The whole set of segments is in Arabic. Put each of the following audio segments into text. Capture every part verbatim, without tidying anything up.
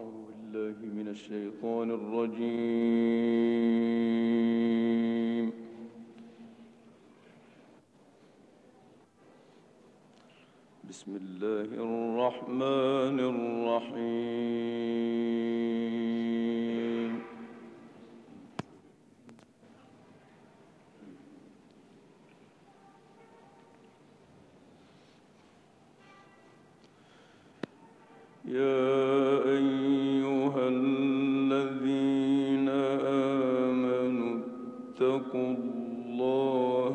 بالله من الشيطان الرجيم. بسم الله الرحمن الرحيم. يا أيها الذين آمنوا اتقوا الله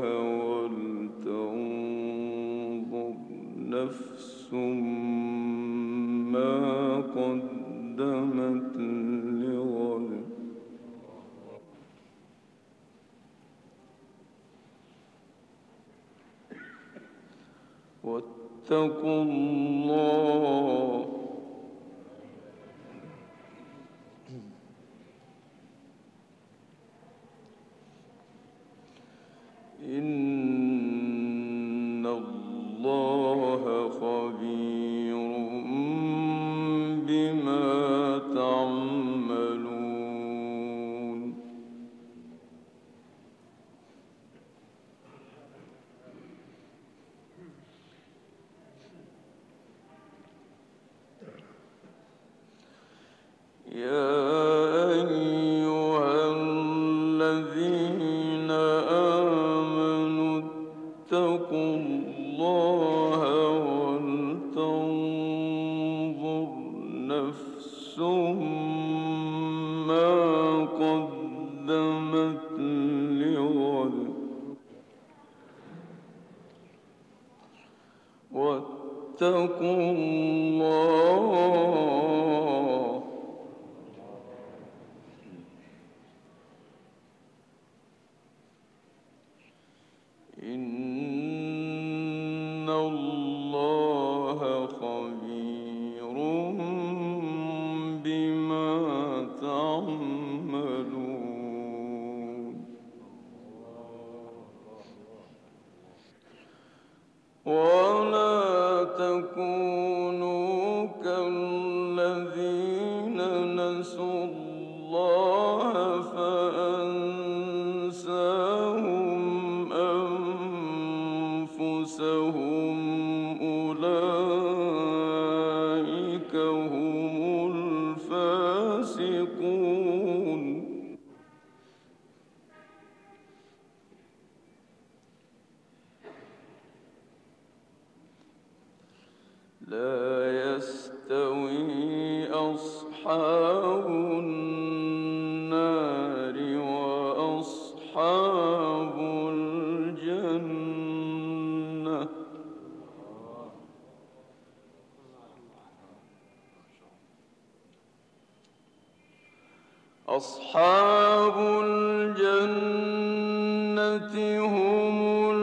ولتنظر نفس ما قدمت لغد واتقوا الله إن الله خبير بما تعملون. يا أيها الذين آمنوا اتقوا الله ولتنظر نفس ما قدمت لغد واتقوا الله إن الله خبير بما تعملون. ولا تكونوا كالذين نسوا الله فأنساهم أنفسهم أولئك هم الفاسقون. لا يستوي أصحاب النار وأصحاب الجنة أصحاب الجنة هم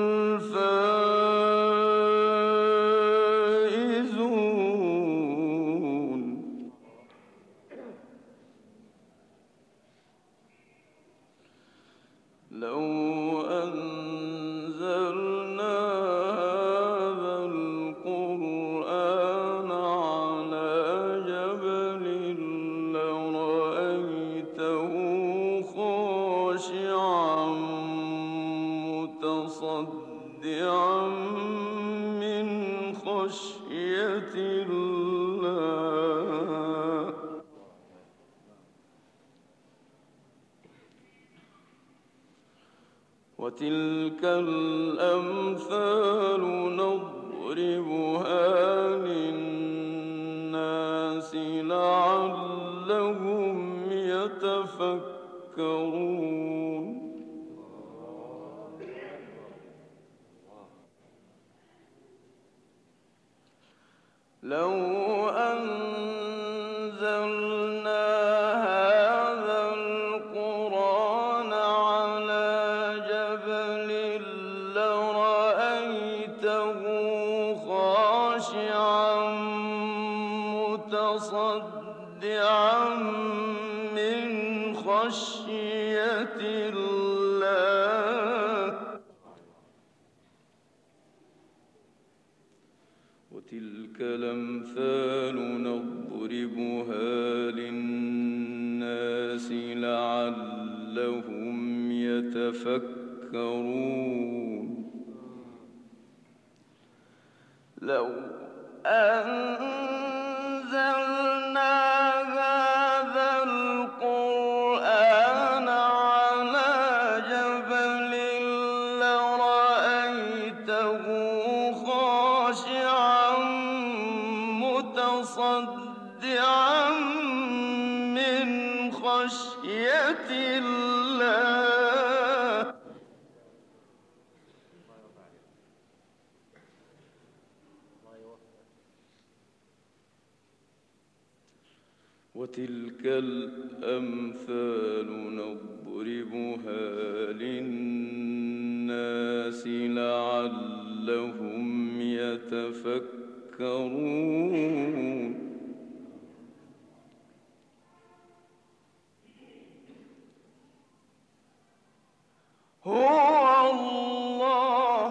الفائزون. لو أنزلنا هذا القرآن على جبل لرأيته خاشعا متصدعا من خشية الله. وتلك الأمثال نضربها للناس لعلهم يتفكرون. لو أنزلنا هذا القرآن على جبل لرأيته خاشعا متصدعا من خشية الله. وتلك الأمثال نضربها للناس لعلهم يتفكرون. لو أنزلنا هذا القرآن على جبل لرأيته خاشعا متصدعا من خشية الله. وتلك الأمثال نضربها للناس لعلهم يتفكرون. هو الله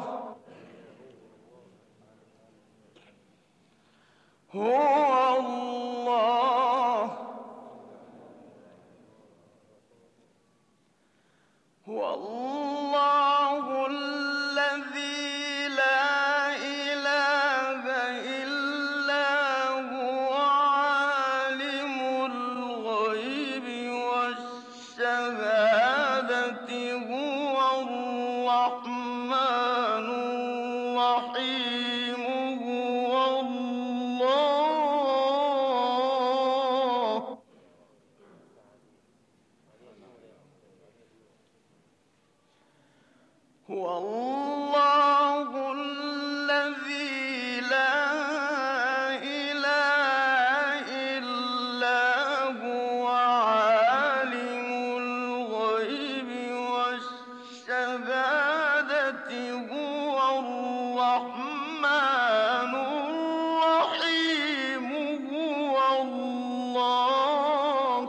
هو الله هو الله الذي لا إله إلا هو عالم الغيب والشهادة هو الرحمن الرحيم هو الله هو الله الذي لا إله إلا هو عالم الغيب والشهادة هو الرحمن الرحيم هو الله.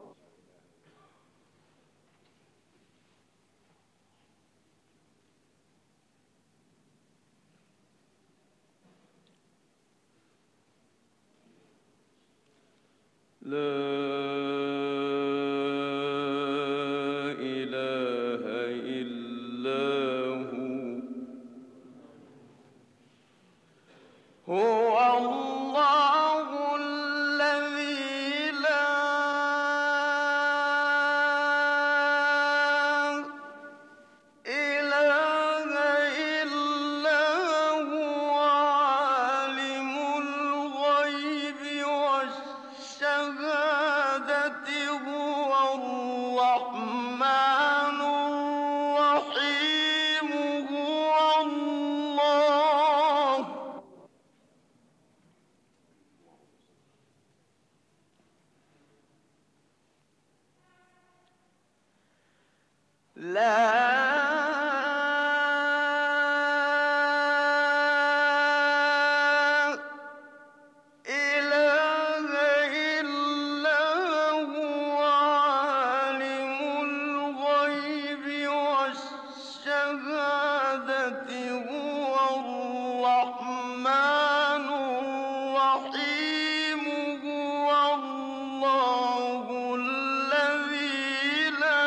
لا إله إلا هو هو الله الذي لا إله إلا هو عالم الغيب والشهادة هو الرحمن الرحيم هو الله. لا إله إلا هو عالم الغيب والشهادة هو الرحمن الرحيم هو الله الذي لا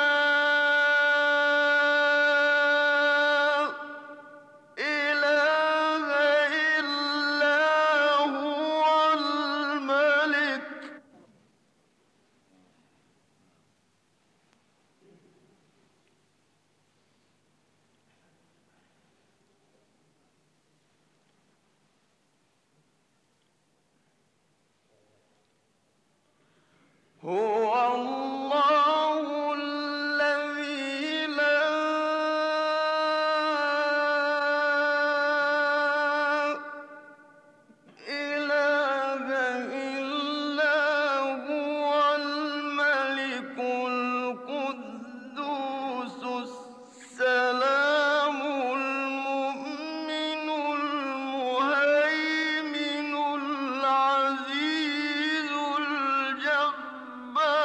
إله إلا هو الملك هو الله الذي لا إله إلا هو الملك القدوس السلام المؤمن المهيمن العزيز الجبار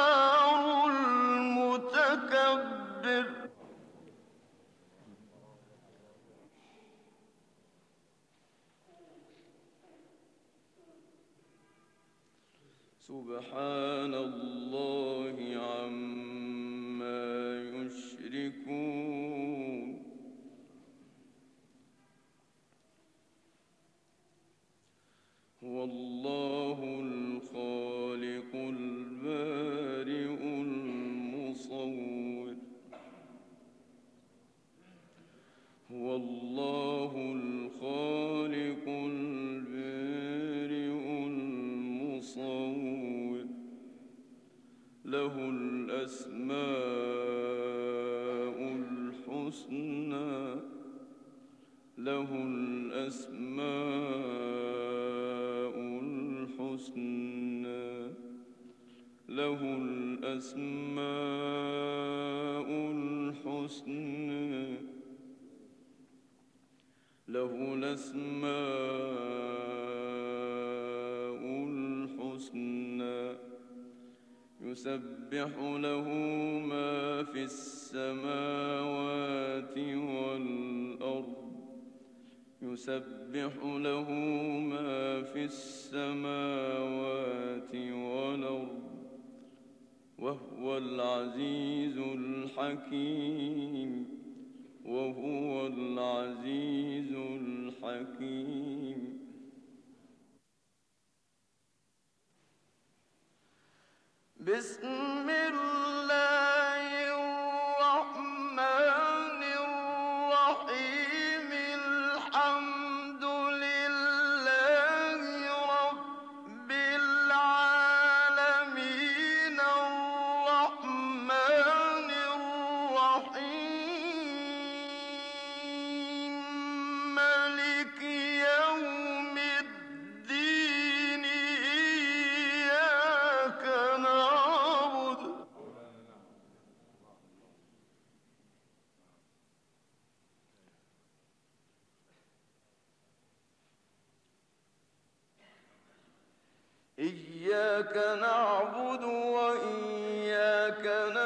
سبحان الله عما يشركون هو الله الخالق البارئ المصور هو الله الخالق البارئ المصور له الأسماء الحسنى له الأسماء الحسنى له الأسماء الحسنى له الأسماء الحسنى يسبح له ما في السماوات والأرض يسبح له ما في السماوات والأرض وهو العزيز الحكيم وهو العزيز الحكيم بسم الله الرحمن الرحيم الحمد لله رب العالمين الرحمن الرحيم مالك يوم الدين إياك نعبد إياك نعبد وإياك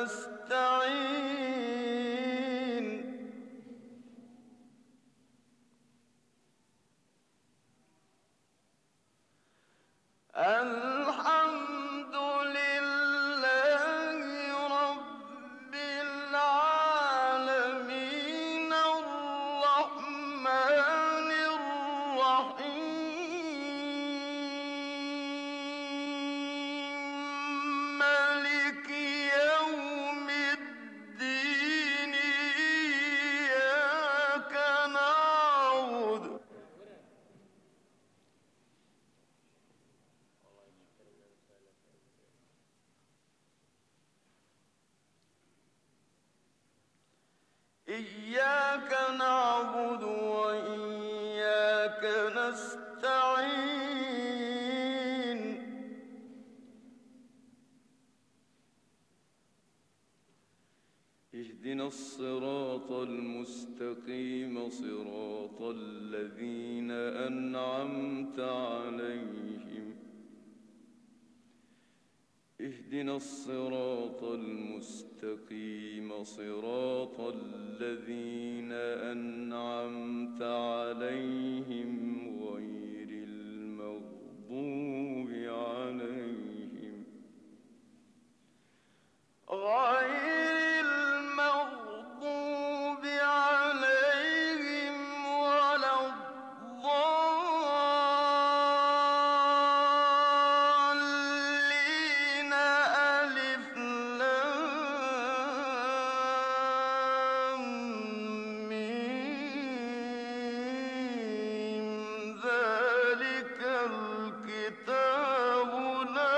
نستعين الحمد لله رب العالمين الرحمن الرحيم مالك يوم الدين إياك نعبد إياك نعبد وإياك نستعين اهدنا الصراط المستقيم صراط الذين أنعمت عليهم اهدنا الصراط المستقيم صراط الذين أنعمت عليهم غير المغضوب عليهم غير المغضوب عليهم ولا الضالين ألف لام ميم ذلك الكتاب لا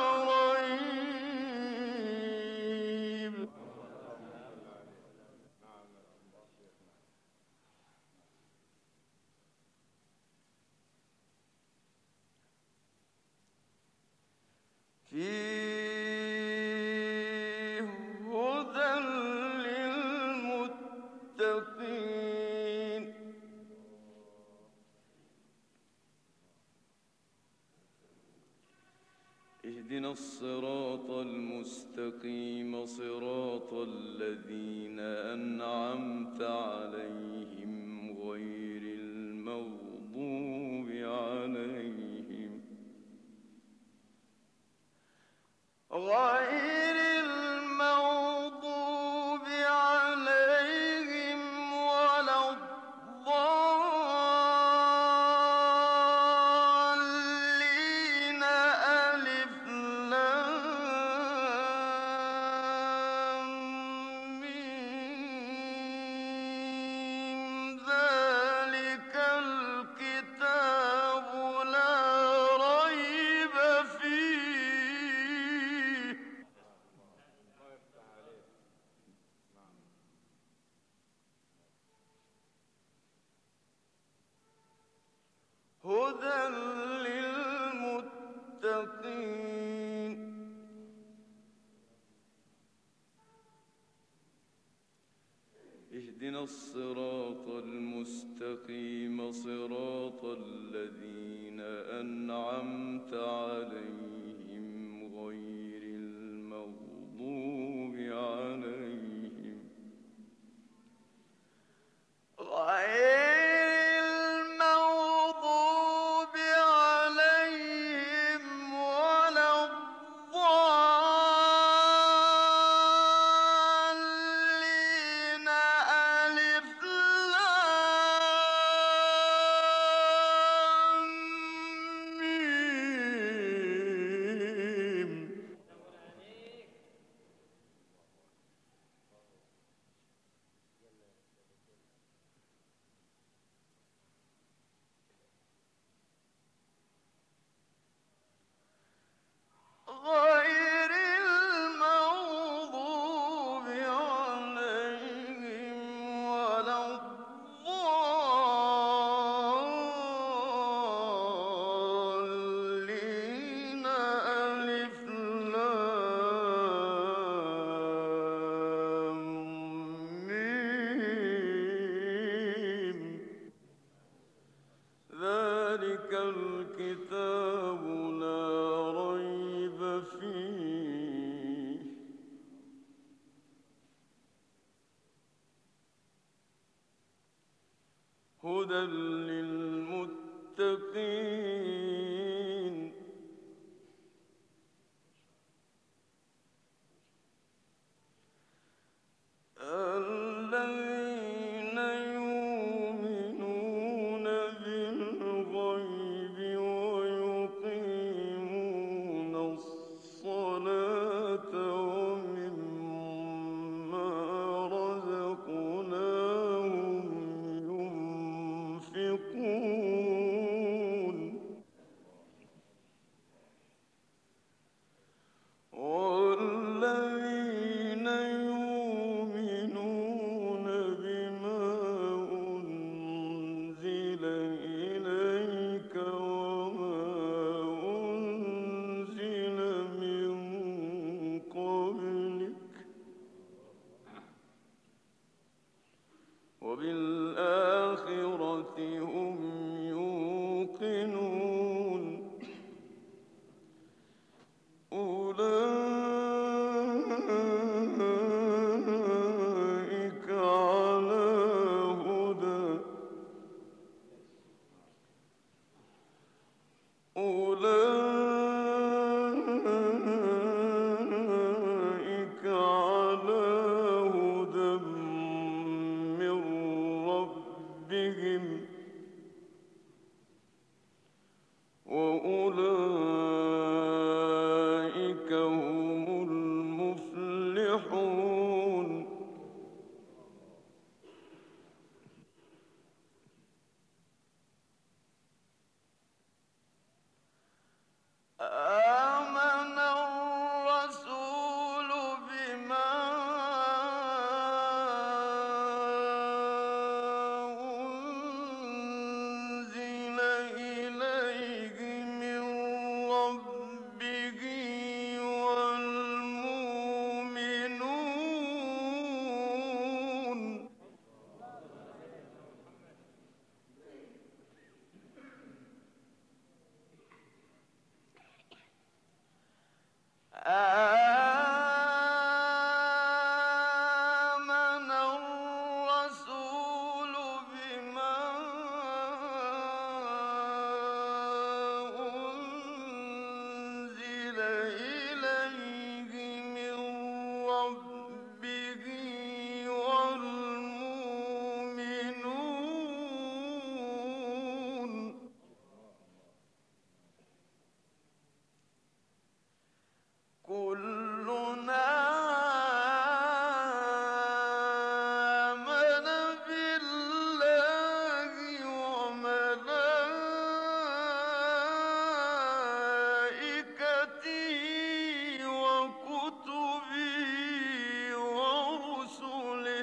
ريب فيه هدى للمتقين اهدنا الصراط المستقيم صراط الذين أنعمت عليهم غير المغضوب عليهم الصراط المستقيم صراط الذين أنعمت عليهم غير المغضوب عليهم غير الكتاب لا ريب فيه هدى للمتقين الذين يؤمنون بالغيب ويقيمون الصلاة ومما رزقناهم ينفقون والذين يؤمنون بما أنزل إليك وما أنزل من قبلك وبالآخرة هم يوقنون أولئك على هدى أولئك على هدى من ربهم وأولئك هم المفلحون آمن الرسول بما أنزل إليه من ربه والمؤمنون آمن الرسول بما أنزل إليه من ربه والمؤمنون كلنا آمن بالله وملائكته وكتبه ورسله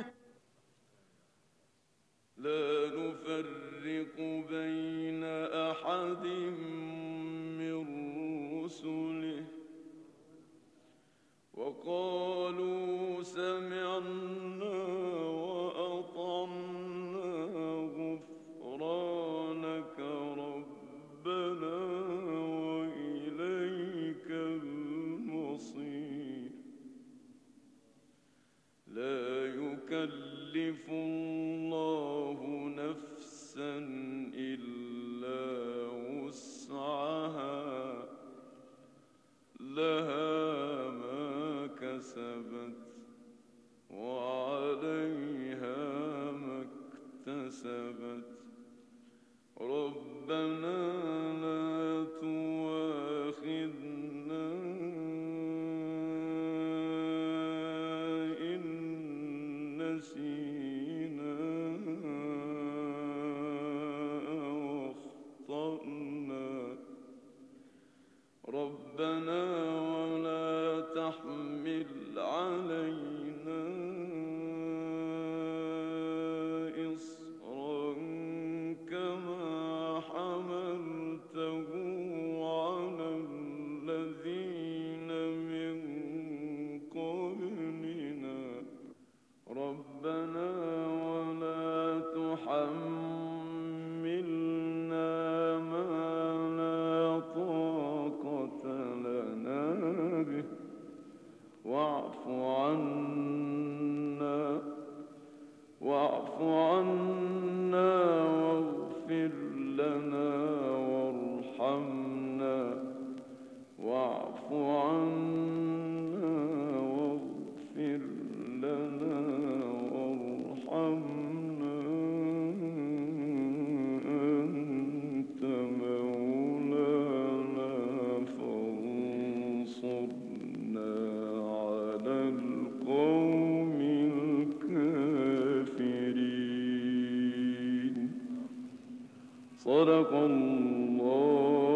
لا نفرق بين أحد من رسله يكلف الله نفسا إلا وسعها لها ما كسبت وعليها ما اكتسبت ربنا لا تؤاخذنا إن نسينا أو أخطأنا ربنا ولا تحمل علينا إصرا كما حملته على الذين من قبلنا ربنا ولا تحملنا ما لا طاقة لنا به واعف عنا واعف عنا واغفر لنا وارحمنا واعف عنا واغفر لنا وارحمنا أنت مولانا فانصرنا على القوم الكافرين صدق الله